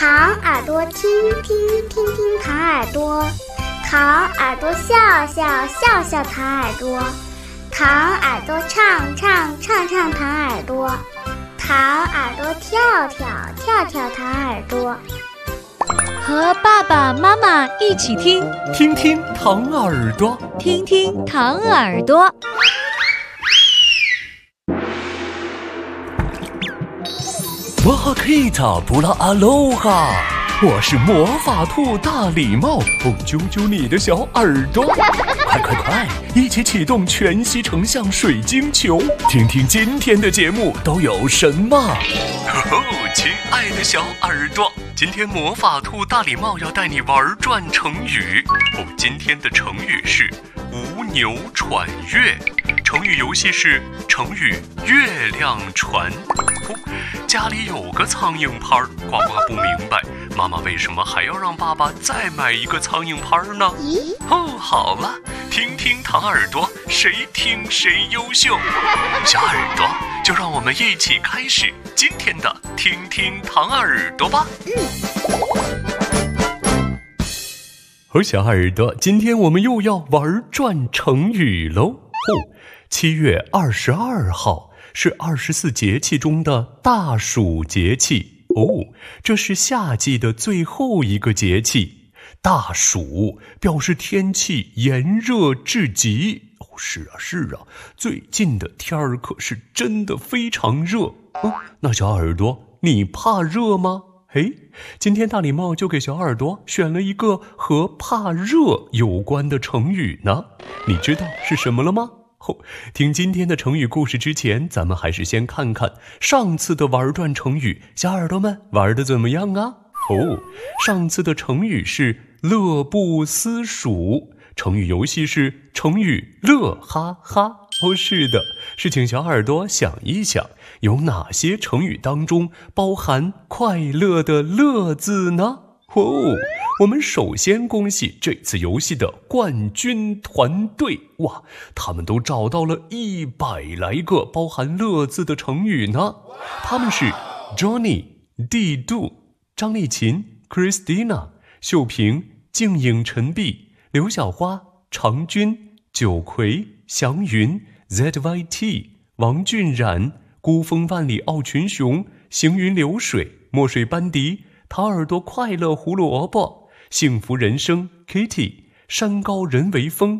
糖耳朵听听听听糖耳朵，糖耳朵笑笑笑笑糖耳朵，糖耳朵唱唱唱唱糖耳朵，糖耳朵跳跳跳跳糖耳朵。 和爸爸妈妈一起听， 听听糖耳朵， 听听糖耳朵。 哇哈克塔布拉阿罗哈，我是魔法兔大礼帽，揪揪你的小耳朵，快快快，一起启动全息成像水晶球，听听今天的节目都有什么。亲爱的小耳朵，今天魔法兔大礼帽要带你玩转成语。今天的成语是无牛传月，成语游戏是成语月亮船。家里有个苍蝇拍，呱呱不明白妈妈为什么还要让爸爸再买一个苍蝇拍呢？好了，听听糖耳朵，谁听谁优秀。小耳朵，就让我们一起开始今天的听听糖耳朵吧。小耳朵，今天我们又要玩转成语喽。7月22号是24节气中的大暑节气这是夏季的最后一个节气。大暑表示天气炎热至极。是啊，最近的天儿可是真的非常热。那小耳朵，你怕热吗？今天大礼帽就给小耳朵选了一个和怕热有关的成语呢，你知道是什么了吗？听今天的成语故事之前，咱们还是先看看上次的玩转成语，小耳朵们玩得怎么样啊？上次的成语是乐不思蜀，成语游戏是成语乐哈哈。是的，是请小耳朵想一想，有哪些成语当中包含快乐的乐字呢？我们首先恭喜这次游戏的冠军团队，他们都找到了100来个包含乐字的成语呢。他们是 Johnny、帝度、张丽琴、Christina、秀萍、静影陈碧、刘小花、常君、九葵、祥云、ZYT、王俊冉、孤峰万里傲群雄、行云流水、墨水班迪、桃耳朵快乐胡萝卜、幸福人生 Kitty、山高人为峰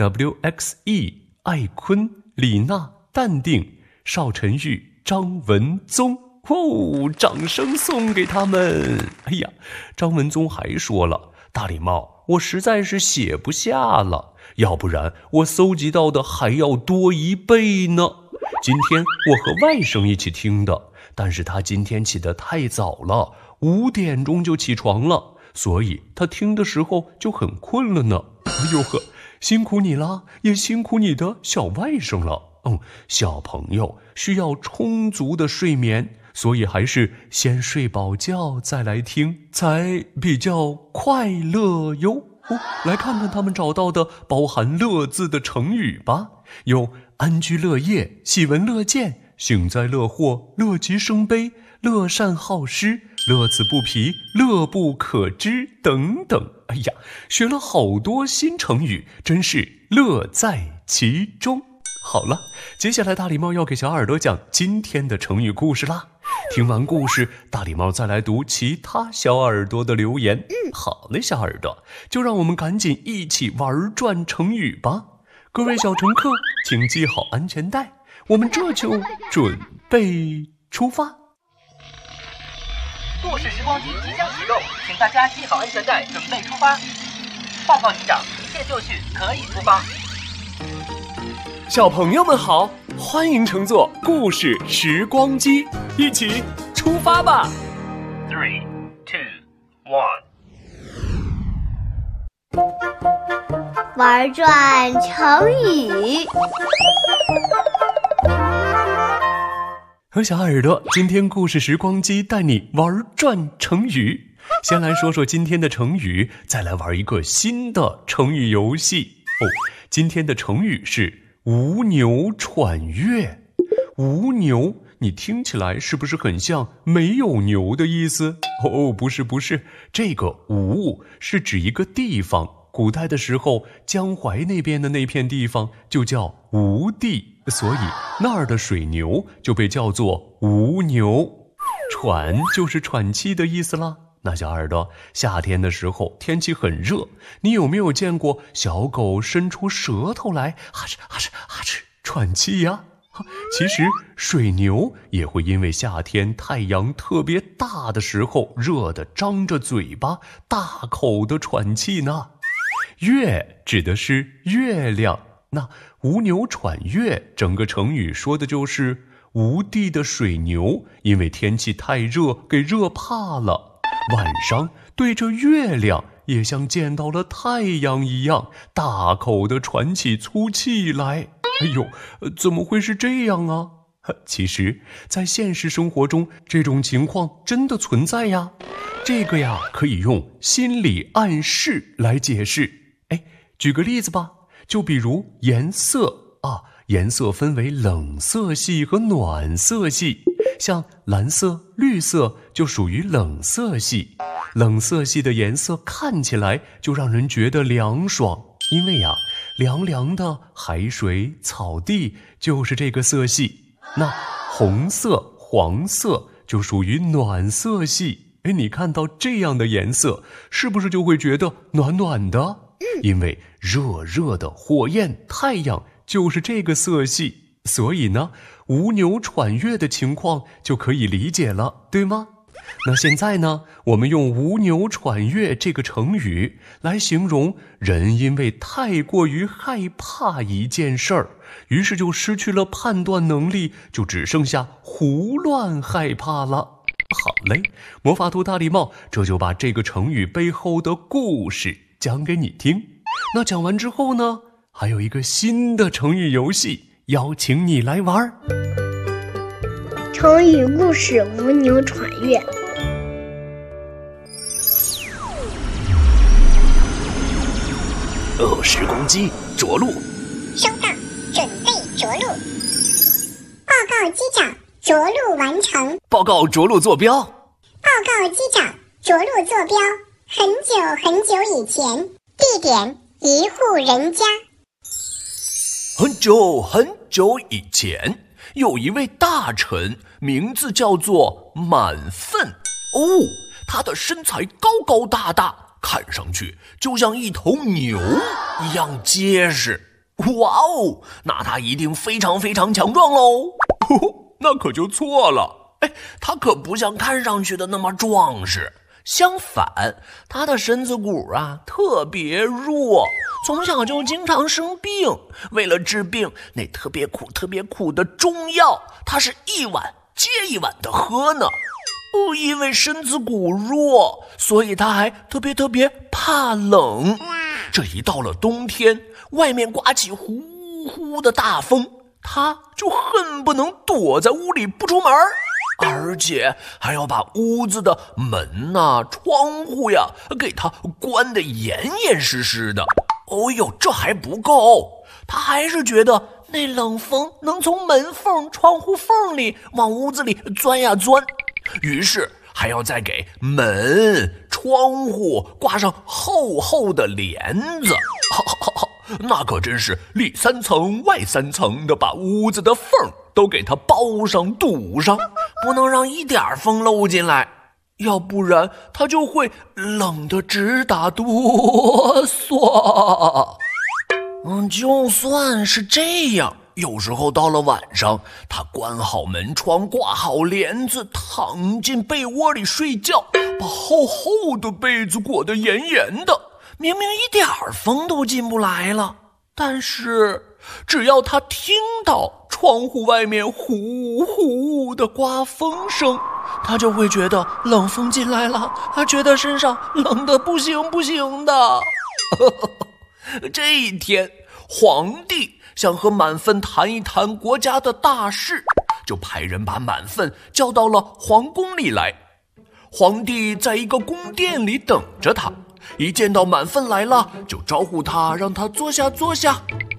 WXE、艾坤、李娜、淡定、邵晨玉、张文宗。掌声送给他们。张文宗还说了，大礼帽，我实在是写不下了，要不然我搜集到的还要多1倍呢。今天我和外甥一起听的，但是他今天起得太早了，5点钟就起床了，所以他听的时候就很困了呢。辛苦你了，也辛苦你的小外甥了。小朋友需要充足的睡眠，所以还是先睡饱觉再来听才比较快乐哟。来看看他们找到的包含乐字的成语吧，有安居乐业、喜闻乐见、幸灾乐祸、乐极生悲、乐善好施、乐此不疲、乐不可支等等。学了好多新成语，真是乐在其中。好了，接下来大礼帽要给小耳朵讲今天的成语故事啦。听完故事，大礼帽再来读其他小耳朵的留言。好嘞，小耳朵，就让我们赶紧一起玩转成语吧。各位小乘客，请系好安全带，我们这就准备出发。 故事时光机即将启动，请大家系好安全带，准备出发。报告机长，一切就绪，可以出发。 小朋友们好，欢迎乘坐故事时光机，一起出发吧。 3、2、1。 玩转成语。 小耳朵，今天故事时光机带你玩转成语。先来说说今天的成语，再来玩一个新的成语游戏。今天的成语是无牛传月。无牛你听起来是不是很像没有牛的意思？哦，不是，这个吴是指一个地方，古代的时候江淮那边的那片地方就叫吴地，所以那儿的水牛就被叫做吴牛。喘就是喘气的意思啦。那小耳朵，夏天的时候天气很热，你有没有见过小狗伸出舌头来哈哧哈哧哈哧喘气呀？其实水牛也会因为夏天太阳特别大的时候热得张着嘴巴大口的喘气呢。月指的是月亮，那吴牛喘月整个成语说的就是吴地的水牛因为天气太热给热怕了，晚上对着月亮也像见到了太阳一样大口地喘起粗气来。哎呦，怎么会是这样啊？其实在现实生活中这种情况真的存在呀。这个呀可以用心理暗示来解释。举个例子吧，就比如颜色啊，颜色分为冷色系和暖色系，像蓝色、绿色就属于冷色系。冷色系的颜色看起来就让人觉得凉爽，因为呀，凉凉的海水、草地就是这个色系。那红色、黄色就属于暖色系。你看到这样的颜色，是不是就会觉得暖暖的？因为热热的火焰太阳就是这个色系，所以呢，吴牛喘月的情况就可以理解了，对吗？那现在呢，我们用吴牛喘月这个成语来形容人因为太过于害怕一件事儿，于是就失去了判断能力，就只剩下胡乱害怕了。好嘞，魔法兔大礼帽这就把这个成语背后的故事讲给你听。那讲完之后呢，还有一个新的成语游戏邀请你来玩。 成语故事吴牛喘月。 10公鸡着陆。 收到，准备着陆。报告机长，着陆完成。 报告着陆坐标。 报告机长，着陆坐标很久很久以前，地点一户人家。 很久很久以前，有一位大臣，名字叫做满分。他的身材高高大大，看上去就像一头牛一样结实。哇哦，那他一定非常非常强壮喽。那可就错了，他可不像看上去的那么壮实，相反，他的身子骨啊特别弱，从小就经常生病。为了治病，那特别苦的中药，他是一碗接一碗的喝呢。因为身子骨弱，所以他还特别怕冷。这一到了冬天，外面刮起呼呼的大风，他就恨不能躲在屋里不出门，而且还要把屋子的门啊、窗户呀给他关得严严实实的。这还不够，他还是觉得那冷风能从门缝、窗户缝里往屋子里钻呀钻，于是还要再给门、窗户挂上厚厚的帘子。那可真是里3层外3层的把屋子的缝都给它包上堵上，不能让一点风漏进来，要不然它就会冷得直打哆嗦。就算是这样，有时候到了晚上，他关好门窗，挂好帘子，躺进被窝里睡觉，把厚厚的被子裹得严严的，明明一点风都进不来了，但是只要他听到窗户外面呼呼的刮风声，他就会觉得冷风进来了，他觉得身上冷得不行的。这一天，皇帝想和满分谈一谈国家的大事，就派人把满分叫到了皇宫里来。皇帝在一个宫殿里等着他，一见到满分来了，就招呼他，让他坐下。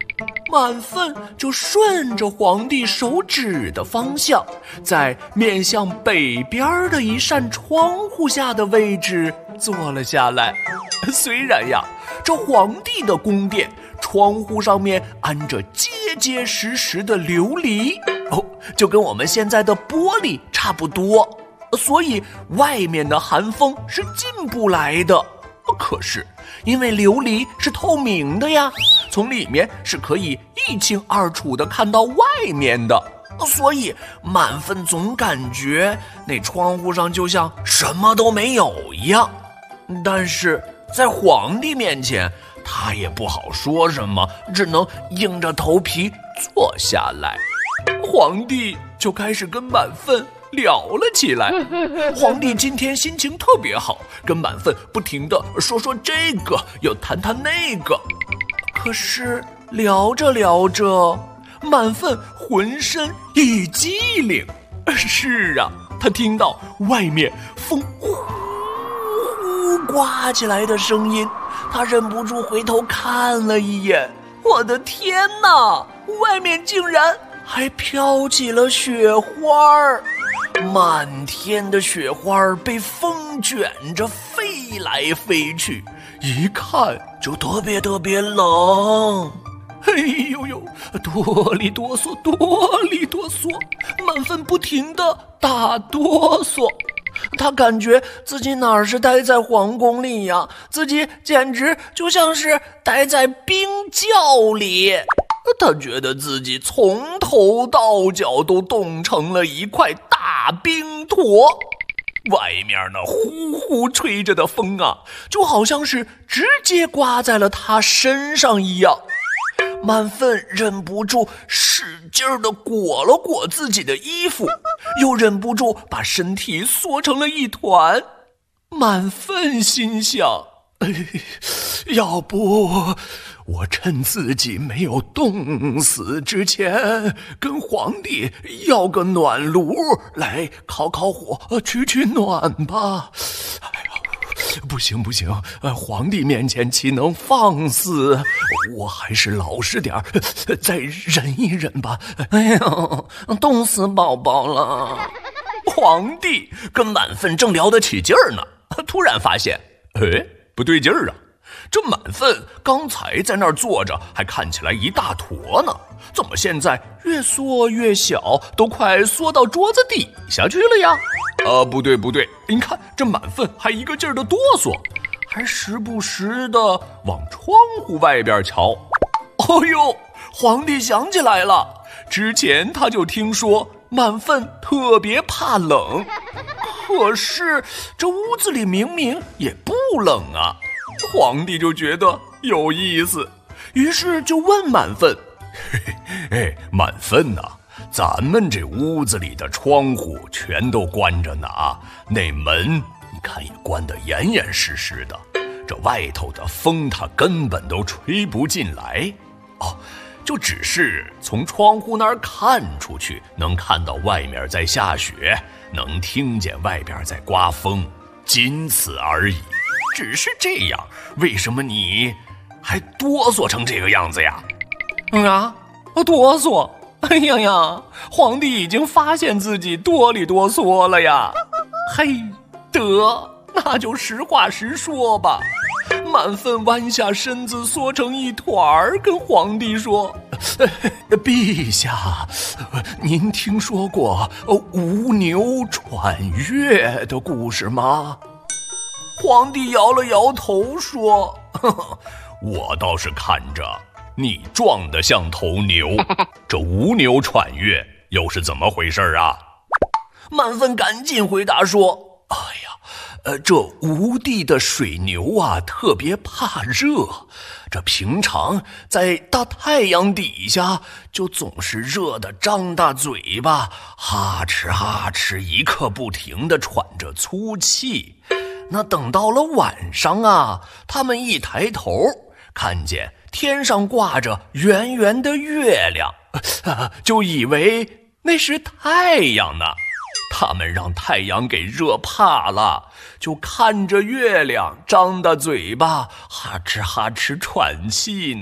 满分就顺着皇帝手指的方向，在面向北边的一扇窗户下的位置坐了下来。虽然呀，这皇帝的宫殿窗户上面安着结结实实的琉璃，就跟我们现在的玻璃差不多，所以外面的寒风是进不来的。可是因为琉璃是透明的呀，从里面是可以一清二楚地看到外面的，所以满分总感觉那窗户上就像什么都没有一样。但是在皇帝面前，他也不好说什么，只能硬着头皮坐下来。皇帝就开始跟满分聊了起来。皇帝今天心情特别好，跟满分不停地说这个，又谈那个。可是聊着聊着，满分浑身一激灵。是啊，他听到外面风呼呼刮起来的声音，他忍不住回头看了一眼。我的天哪，外面竟然还飘起了雪花儿，满天的雪花被风卷着飞来飞去，一看就特别冷。哎呦呦，哆里哆嗦，哆里哆嗦，满分不停地打哆嗦。他感觉自己哪是待在皇宫里呀，自己简直就像是待在冰窖里。他觉得自己从头到脚都冻成了一块大冰坨，外面那呼呼吹着的风啊，就好像是直接刮在了他身上一样。满分忍不住使劲地裹了裹自己的衣服，又忍不住把身体缩成了一团。满分心想，要不我趁自己没有冻死之前，跟皇帝要个暖炉来烤火，取暖吧。不行，皇帝面前岂能放肆？我还是老实点，再忍一忍吧。哎呀，冻死宝宝了！皇帝跟满分正聊得起劲儿呢，突然发现，不对劲儿啊！这满分刚才在那儿坐着，还看起来一大坨呢，怎么现在越缩越小，都快缩到桌子底下去了呀？不对，你看这满分还一个劲儿的哆嗦，还时不时的往窗户外边瞧。哦呦，皇帝想起来了，之前他就听说满分特别怕冷，可是这屋子里明明也不冷啊。皇帝就觉得有意思，于是就问满分，满分呐，咱们这屋子里的窗户全都关着呢，那门你看也关得严严实实的，这外头的风它根本都吹不进来。就只是从窗户那儿看出去，能看到外面在下雪，能听见外边在刮风，仅此而已。只是这样，为什么你还哆嗦成这个样子呀？哆嗦？哎呀，皇帝已经发现自己哆里哆嗦了呀。嘿，那就实话实说吧。满分弯下身子缩成一团，跟皇帝说，陛下，您听说过吴牛喘月的故事吗？皇帝摇了摇头说，我倒是看着你壮得像头牛，这吴牛喘月又是怎么回事啊？满分赶紧回答说，这吴地的水牛啊特别怕热，这平常在大太阳底下就总是热得张大嘴巴，哈哧哈哧一刻不停地喘着粗气。那等到了晚上啊，他们一抬头看见天上挂着圆圆的月亮，就以为那是太阳呢。他们让太阳给热怕了，就看着月亮张大嘴巴，哈哧哈哧喘气呢。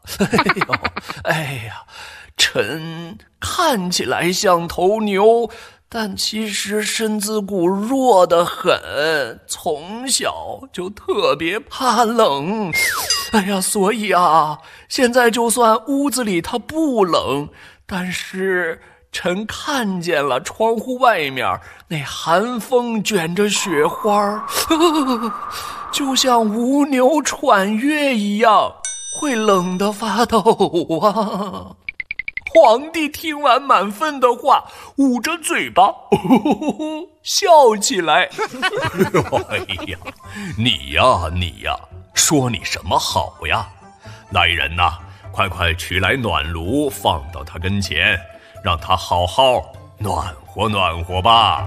哎呀，臣看起来像头牛，但其实身子骨弱得很，从小就特别怕冷。哎呀，所以啊，现在就算屋子里它不冷，但是臣看见了窗户外面那寒风卷着雪花，就像无牛喘月一样，会冷得发抖啊！皇帝听完满分的话，捂着嘴巴笑起来。 哎呀，你呀，说你什么好呀？来人呐，快快取来暖炉，放到他跟前，让他好好暖和暖和吧。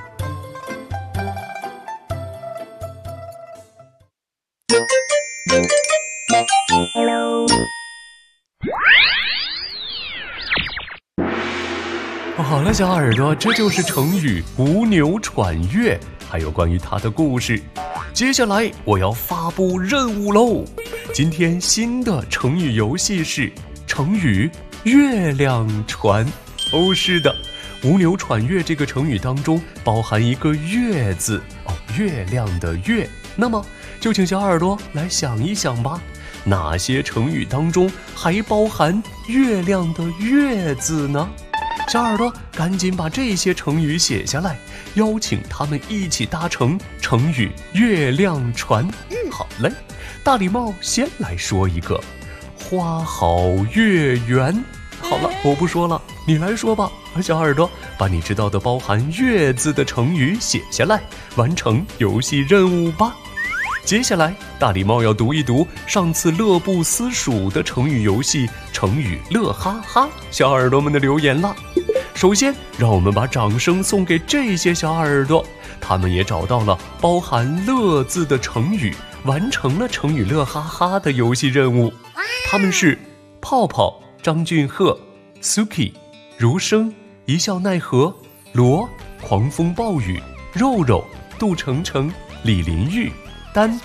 好了，小耳朵，这就是成语无牛喘月，还有关于它的故事。接下来我要发布任务喽！今天新的成语游戏是成语月亮船。哦，是的，无牛喘月这个成语当中包含一个月字哦，月亮的月。那么就请小耳朵来想一想吧，哪些成语当中还包含月亮的月字呢？小耳朵赶紧把这些成语写下来，邀请他们一起搭乘成语月亮船。好嘞，大礼帽先来说一个，花好月圆。好了，我不说了，你来说吧。小耳朵，把你知道的包含月字的成语写下来，完成游戏任务吧。接下来大礼帽要读一读上次乐不思蜀的成语游戏成语乐哈哈小耳朵们的留言了。首先让我们把掌声送给这些小耳朵，他们也找到了包含乐字的成语，完成了成语乐哈哈的游戏任务。他们是泡泡、张俊赫、Suki、如生、一笑奈何、罗、狂风暴雨、肉肉、杜成成、李林玉、丹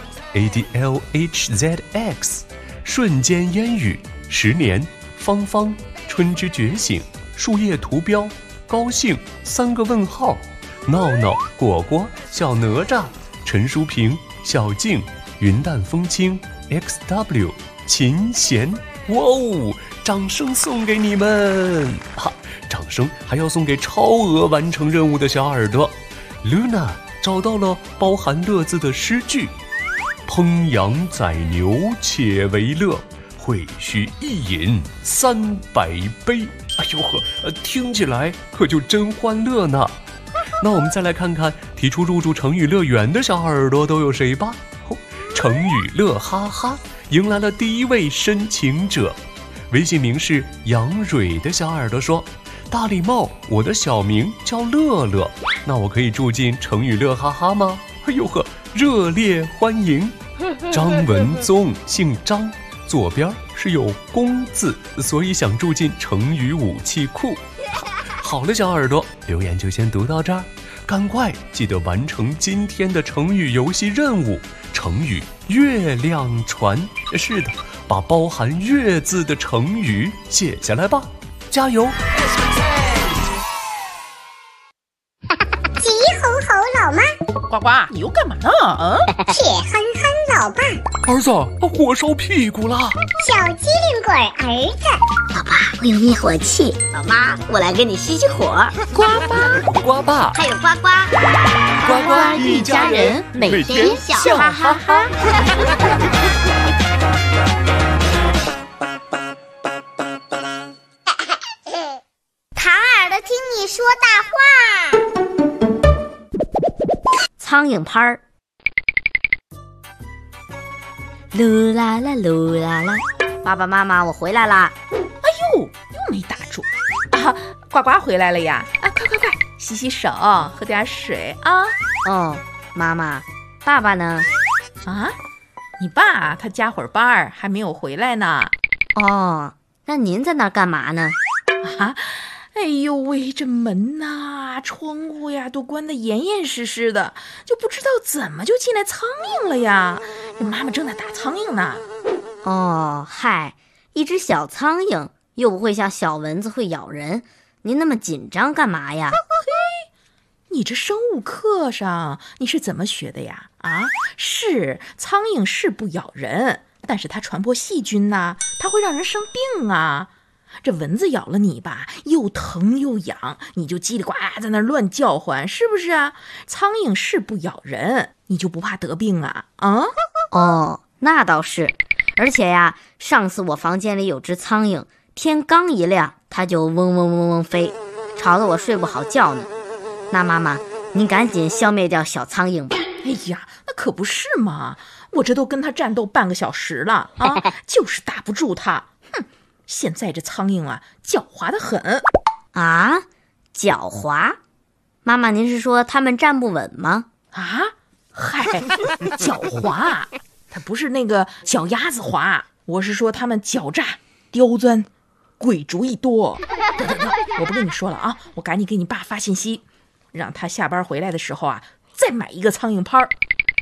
ADLHZX、瞬间烟雨、10年、芳芳、春之觉醒、树叶图标、高兴、3个问号、闹闹、果果、小哪吒、陈淑平、小静、云淡风轻、XW、琴弦。哇哦，掌声送给你们！掌声还要送给超额完成任务的小耳朵。Luna 找到了包含乐字的诗句，烹羊宰牛且为乐，会须一饮300杯。哎呦呵，听起来可就真欢乐呢。那我们再来看看提出入驻成语乐园的小耳朵都有谁吧。成语乐哈哈迎来了第一位申请者，微信名是杨蕊的小耳朵说，大礼帽，我的小名叫乐乐，那我可以住进成语乐哈哈吗？哎呦呵，热烈欢迎。张文宗姓张，左边是有公字，所以想住进成语武器库。好了，小耳朵，留言就先读到这儿，赶快记得完成今天的成语游戏任务，成语月亮船。是的，把包含月字的成语写下来吧，加油！ 急吼吼老妈， 呱呱，你又干嘛呢？ 铁憨憨老爸， 儿子，火烧屁股了。 小机灵鬼儿子， 老爸，我有灭火器。老妈，我来给你熄熄火。 呱妈， 呱爸， 还有呱呱， 呱呱一家人，每天笑哈哈哈。 唐耳朵听你说大话。 苍蝇拍儿。噜啦啦噜啦啦，爸爸妈妈，我回来啦！ 哎呦，又没打住啊！呱呱回来了呀！啊，快，洗洗手，喝点水啊！ 哦，妈妈，爸爸呢？ 啊，你爸他加会儿班儿，还没有回来呢。 哦，那您在那儿干嘛呢？ 啊，哎呦喂，这门呐、窗户呀都关得严严实实的，就不知道怎么就进来苍蝇了呀。这妈妈正在打苍蝇呢。 哦，嗨， 一只小苍蝇，又不会像小蚊子会咬人，您那么紧张干嘛呀？ 你这生物课上你是怎么学的呀？是苍蝇是不咬人，但是它传播细菌呐，它会让人生病啊。这蚊子咬了你吧，又疼又痒，你就叽里呱啦在那乱叫唤，是不是啊？苍蝇是不咬人，你就不怕得病啊？ 哦，那倒是。而且呀，上次我房间里有只苍蝇，天刚一亮，它就嗡嗡嗡嗡飞，吵得我睡不好觉呢。那妈妈，您赶紧消灭掉小苍蝇吧。 哎呀，那可不是嘛，我这都跟它战斗半个小时了就是打不住它。现在这苍蝇啊，狡猾得很。 狡猾？妈妈，您是说它们站不稳吗？ 嗨，狡猾，它不是那个脚丫子滑，我是说它们狡诈、刁钻、鬼主意多。得，我不跟你说了啊，我赶紧给你爸发信息，让他下班回来的时候啊，再买一个苍蝇拍儿。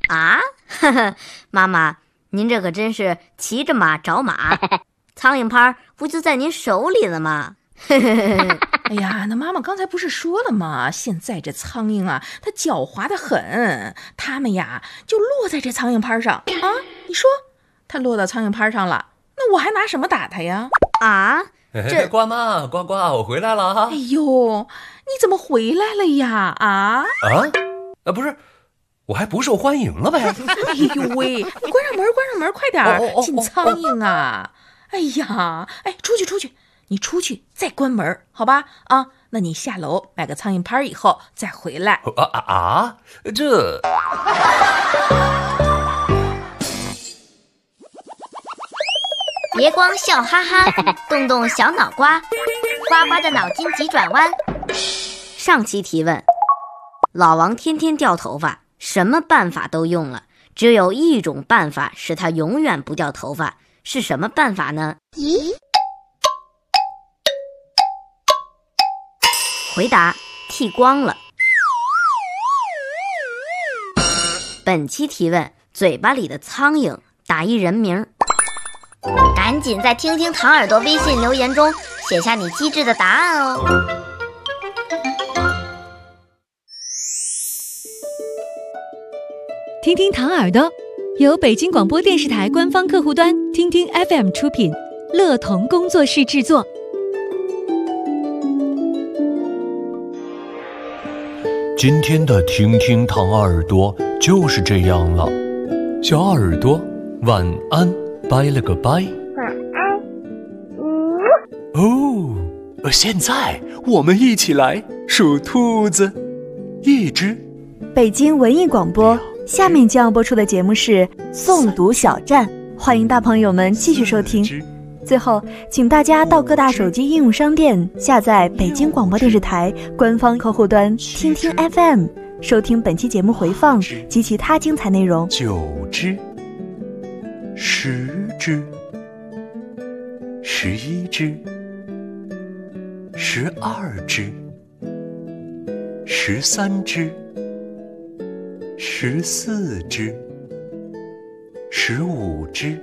妈妈，您这可真是骑着马找马。苍蝇拍不就在您手里了吗？ 哎呀，那妈妈刚才不是说了吗？现在这苍蝇啊，它狡猾得很，它们呀就落在这苍蝇拍上你说它落到苍蝇拍上了，那我还拿什么打它呀？ 呱妈，呱，我回来了哈。 哎呦，你怎么回来了呀？ 不是，我还不受欢迎了呗？ 哎呦喂，你关上门，快点进苍蝇啊！哎呀，出去，你出去再关门，好吧？那你下楼买个苍蝇拍以后再回来。 这别光笑哈哈，动动小脑瓜，呱呱的脑筋急转弯。 上期提问：老王天天掉头发，什么办法都用了，只有一种办法使他永远不掉头发，是什么办法呢？回答：剃光了。本期提问：嘴巴里的苍蝇，打一人名。 赶紧在听听糖耳朵微信留言中写下你机智的答案哦。 听听糖耳朵由北京广播电视台官方客户端听听 FM 出品，乐童工作室制作。 今天的听听糖耳朵就是这样了，小耳朵晚安，拜了个拜。 晚安。 现在我们一起来数兔子，一只。 北京文艺广播，下面将要播出的节目是诵读小站，欢迎大朋友们继续收听。最后，请大家到各大手机应用商店下载北京广播电视台官方客户端听听 FM， 收听本期节目回放及其他精彩内容。 9只，10只，11只，12只，13只，14只，15只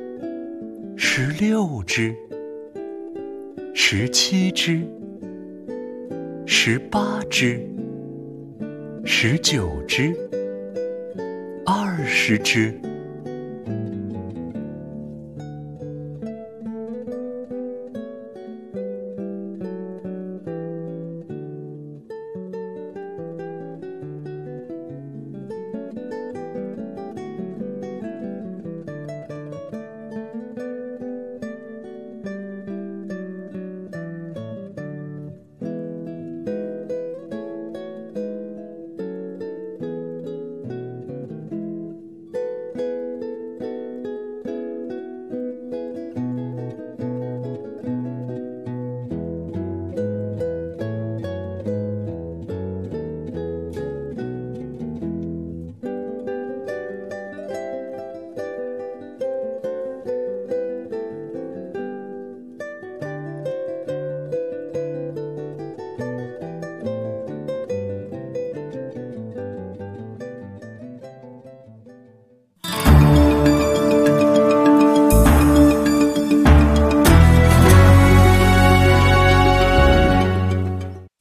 ，16只，17只，18只，19只，20只。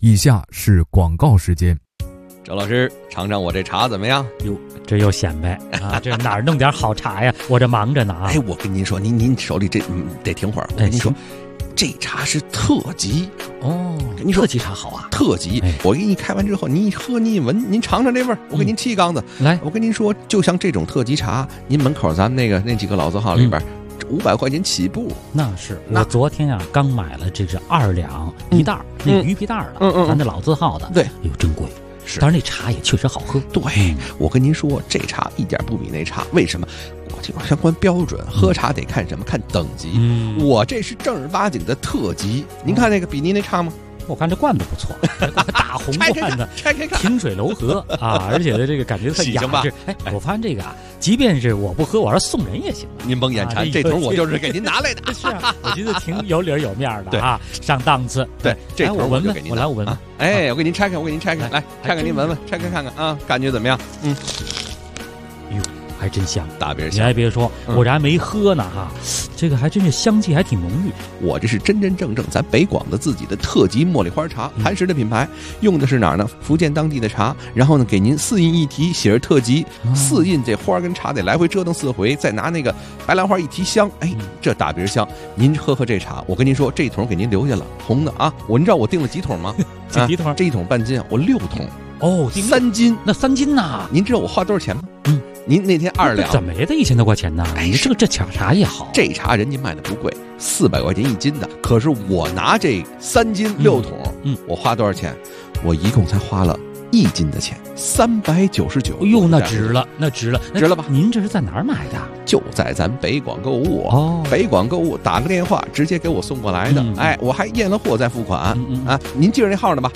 以下是广告时间。 周老师，尝尝我这茶怎么样？ 哟，这又显摆啊！这哪儿弄点好茶呀？我这忙着呢啊！ 哎，我跟您说，您手里这得停会儿。我跟您说，这茶是特级哦。 跟您说， 特级茶好啊， 特级。我给你开完之后，您一喝，您一闻，您尝尝这味儿。我给您沏一缸子。 来， 我跟您说，就像这种特级茶，您门口咱们那几个老字号里边。500块钱起步， 那是我昨天啊刚买了，这是2两一袋那鱼皮袋的，咱这老字号的， 对， 哟真贵，是，当然那茶也确实好喝。 对，我跟您说，这茶一点不比那差，为什么？我这有相关标准，喝茶得看什么？看等级。我这是正儿八经的特级，您看那个比您那差吗？ 我看这罐子不错，大红罐子， 拆开看， 清水楼河啊，而且这个感觉特雅致。哎，我发现这个啊，即便是我不喝，我要送人也行。 您甭眼馋，这桶我就是给您拿来的。 是啊，我觉得挺有理有面的啊，上档次。 对，这桶我就给您。 我来，我闻闻。 哎，我给您拆开，来拆开您闻闻，拆开看看啊，感觉怎么样？ 哟。还真香， 大别香！ 你还别说，我这还没喝呢哈，这个还真是香气还挺浓郁。 我这是真正咱北广的自己的特级茉莉花茶，磐石的品牌，用的是哪儿呢？福建当地的茶，然后呢给您4印一提，写着特级，4印这花跟茶得来回折腾4回，再拿那个白兰花一提香，哎，这大别香。您喝这茶，我跟您说，这桶给您留下了，红的啊。您知道我订了几桶吗？ 几桶？ 这一桶半斤啊，我6桶。 哦 ，3斤， 那3斤呐？ 您知道我花多少钱吗？您那天2两， 怎么也得1000多块钱呢？哎，这茶也好， 这茶人家卖的不贵，400块钱1斤的。可是我拿这3斤6桶，我花多少钱？我一共才花了1斤的钱，399。 哎呦，那值了，值了吧？您这是在哪儿买的？ 就在咱北广购物哦，北广购物打个电话直接给我送过来的。哎，我还验了货再付款啊。您记着那号呢吧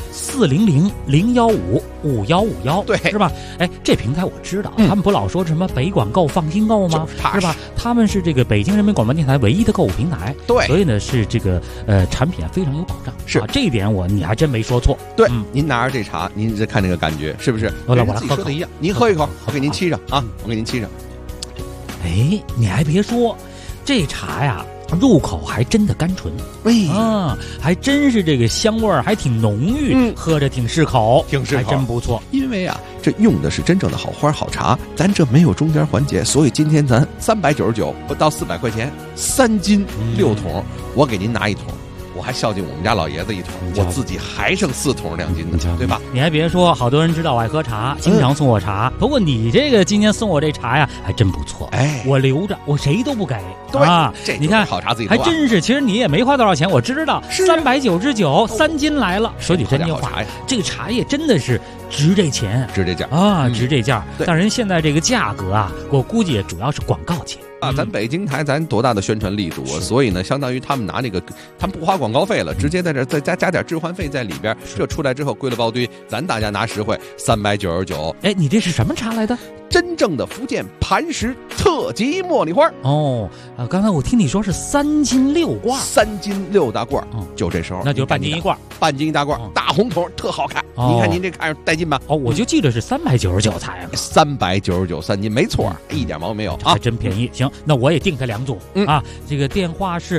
？400-015-5151，对，是吧？哎，这平台我知道，他们不老说什么北广购放心购吗？是吧？他们是这个北京人民广播电台唯一的购物平台， 对， 所以呢是这个产品非常有保障。 是这一点你还真没说错。 对，您拿着这茶，您再看那个感觉是不是？ 我来自己说的一样，您喝一口，我给您沏上啊，我给您沏上。 哎，你还别说，这茶呀，入口还真的甘醇，还真是这个香味儿还挺浓郁，喝着挺适口，还真不错。 因为啊，这用的是真正的好花好茶，咱这没有中间环节，所以今天咱399不到400块钱，3斤6桶，我给您拿1桶。我还孝敬我们家老爷子1桶，我自己还剩4桶2斤的，对吧？ 你还别说，好多人知道我爱喝茶，经常送我茶。不过你这个今天送我这茶呀，还真不错。哎，我留着，我谁都不给。 对啊， 你看好茶自己喝， 还真是。其实你也没花多少钱，我知道，399，3斤来了。说句真话呀，这个茶叶真的是值这钱， 值这价啊，值这价。但人现在这个价格啊，我估计主要是广告钱。 咱北京台咱多大的宣传力度啊！所以呢，相当于他们拿那个，他们不花广告费了，直接在这再加点置换费在里边，这出来之后归了包堆，咱大家拿实惠，399。 哎，你这是什么茶来的？ 真正的福建磐石特级茉莉花。 哦，刚才我听你说是3斤6罐 ，3斤6大罐，就这时候， 那就半斤1罐， 半斤1大罐，大红桶，特好看。您看您这看着带劲吧？ 哦，我就记得是399才 ，399 3斤，没错，一点毛病没有啊， 还真便宜。行。那我也订他2组啊，这个电话是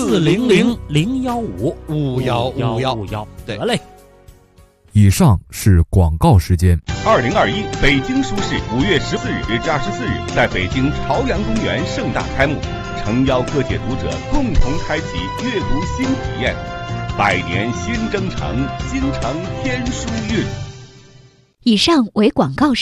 400-015-5151，得嘞。 以上是广告时间。 2021北京书市5月14日至24日在北京朝阳公园盛大开幕，诚邀各界读者共同开启阅读新体验。百年新征程，京城天书韵。 以上为广告。